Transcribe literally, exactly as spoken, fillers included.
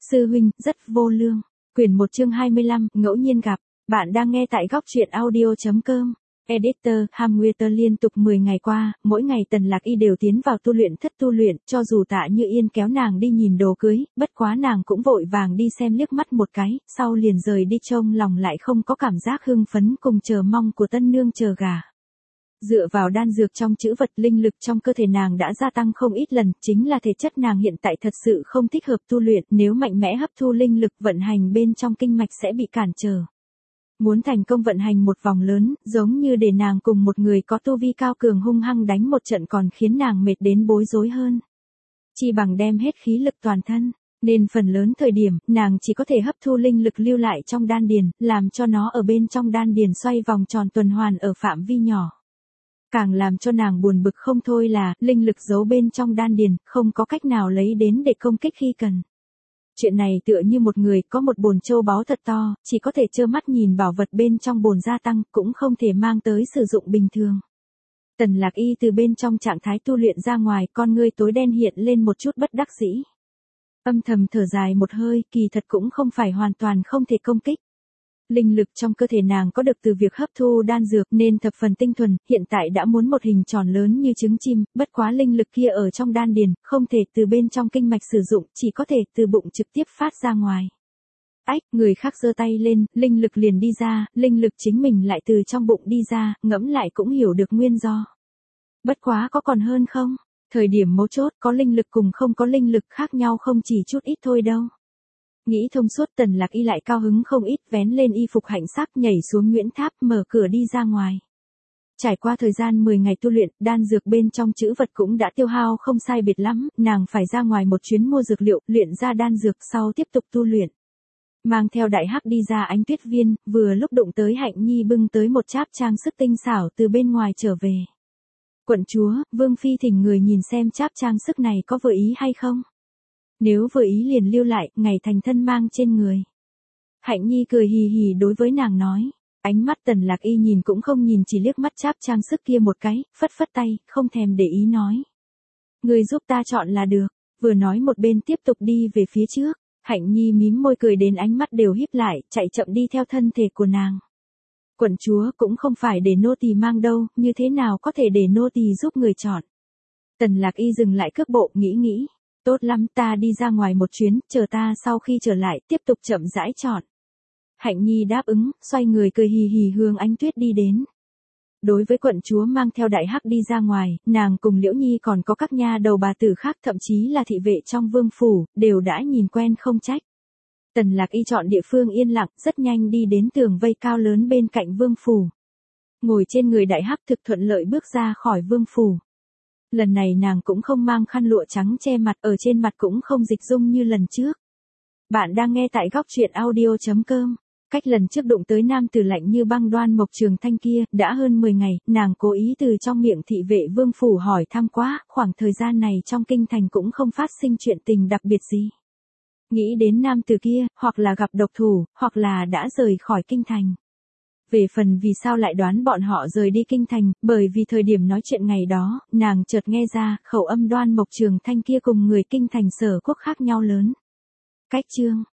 Sư huynh, rất vô lương. Quyển một chương hai mươi lăm, ngẫu nhiên gặp. Bạn đang nghe tại góc truyện audio.com. Editor, Hamweter liên tục mười ngày qua, mỗi ngày Tần Lạc Y đều tiến vào tu luyện thất tu luyện, cho dù Tạ Như Yên kéo nàng đi nhìn đồ cưới, bất quá nàng cũng vội vàng đi xem liếc mắt một cái, sau liền rời đi, trông lòng lại không có cảm giác hưng phấn cùng chờ mong của tân nương chờ gà. Dựa vào đan dược trong chữ vật, linh lực trong cơ thể nàng đã gia tăng không ít lần, chính là thể chất nàng hiện tại thật sự không thích hợp tu luyện, nếu mạnh mẽ hấp thu linh lực vận hành bên trong kinh mạch sẽ bị cản trở. Muốn thành công vận hành một vòng lớn, giống như để nàng cùng một người có tu vi cao cường hung hăng đánh một trận còn khiến nàng mệt đến bối rối hơn. Chi bằng đem hết khí lực toàn thân, nên phần lớn thời điểm, nàng chỉ có thể hấp thu linh lực lưu lại trong đan điền, làm cho nó ở bên trong đan điền xoay vòng tròn tuần hoàn ở phạm vi nhỏ. Càng làm cho nàng buồn bực không thôi là, linh lực giấu bên trong đan điền, không có cách nào lấy đến để công kích khi cần. Chuyện này tựa như một người có một bồn châu báu thật to, chỉ có thể trơ mắt nhìn bảo vật bên trong bồn gia tăng, cũng không thể mang tới sử dụng bình thường. Tần Lạc Y từ bên trong trạng thái tu luyện ra ngoài, con ngươi tối đen hiện lên một chút bất đắc dĩ. Âm thầm thở dài một hơi, kỳ thật cũng không phải hoàn toàn không thể công kích. Linh lực trong cơ thể nàng có được từ việc hấp thu đan dược nên thập phần tinh thuần, hiện tại đã muốn một hình tròn lớn như trứng chim, bất quá linh lực kia ở trong đan điền, không thể từ bên trong kinh mạch sử dụng, chỉ có thể từ bụng trực tiếp phát ra ngoài. Ách, người khác giơ tay lên, linh lực liền đi ra, linh lực chính mình lại từ trong bụng đi ra, ngẫm lại cũng hiểu được nguyên do. Bất quá có còn hơn không? Thời điểm mấu chốt có linh lực cùng không có linh lực khác nhau không chỉ chút ít thôi đâu. Nghĩ thông suốt, Tần Lạc Y lại cao hứng không ít, vén lên y phục hạnh sắc nhảy xuống Nguyễn Tháp, mở cửa đi ra ngoài. Trải qua thời gian mười ngày tu luyện, đan dược bên trong chữ vật cũng đã tiêu hao không sai biệt lắm, nàng phải ra ngoài một chuyến mua dược liệu, luyện ra đan dược sau tiếp tục tu luyện. Mang theo đại hắc đi ra Ánh Tuyết Viên, vừa lúc đụng tới Hạnh Nhi bưng tới một cháp trang sức tinh xảo từ bên ngoài trở về. Quận chúa, Vương Phi thỉnh người nhìn xem cháp trang sức này có vừa ý hay không? Nếu vừa ý liền lưu lại, ngày thành thân mang trên người. Hạnh Nhi cười hì hì đối với nàng nói. Ánh mắt Tần Lạc Y nhìn cũng không nhìn, chỉ liếc mắt cháp trang sức kia một cái, phất phất tay, không thèm để ý nói. Người giúp ta chọn là được, vừa nói một bên tiếp tục đi về phía trước. Hạnh Nhi mím môi cười đến ánh mắt đều híp lại, chạy chậm đi theo thân thể của nàng. Quận chúa cũng không phải để nô tỳ mang đâu, như thế nào có thể để nô tỳ giúp người chọn. Tần Lạc Y dừng lại cước bộ, nghĩ nghĩ. Tốt lắm, ta đi ra ngoài một chuyến, chờ ta sau khi trở lại, tiếp tục chậm rãi chọn. Hạnh Nhi đáp ứng, xoay người cười hì hì hướng Ánh Tuyết đi đến. Đối với quận chúa mang theo đại hắc đi ra ngoài, nàng cùng Liễu Nhi còn có các nha đầu bà tử khác, thậm chí là thị vệ trong vương phủ, đều đã nhìn quen không trách. Tần Lạc Y chọn địa phương yên lặng, rất nhanh đi đến tường vây cao lớn bên cạnh vương phủ. Ngồi trên người đại hắc thực thuận lợi bước ra khỏi vương phủ. Lần này nàng cũng không mang khăn lụa trắng che mặt, ở trên mặt cũng không dịch dung như lần trước. Bạn đang nghe tại góc truyện audio.com. Cách lần trước đụng tới nam tử lạnh như băng Đoan Mộc Trường Thanh kia, đã hơn mười ngày, nàng cố ý từ trong miệng thị vệ vương phủ hỏi thăm quá, khoảng thời gian này trong kinh thành cũng không phát sinh chuyện tình đặc biệt gì. Nghĩ đến nam tử kia, hoặc là gặp độc thủ, hoặc là đã rời khỏi kinh thành. Về phần vì sao lại đoán bọn họ rời đi kinh thành, bởi vì thời điểm nói chuyện ngày đó, nàng chợt nghe ra, khẩu âm Đoan Mộc Trường Thanh kia cùng người kinh thành Sở Quốc khác nhau lớn. Cách chương,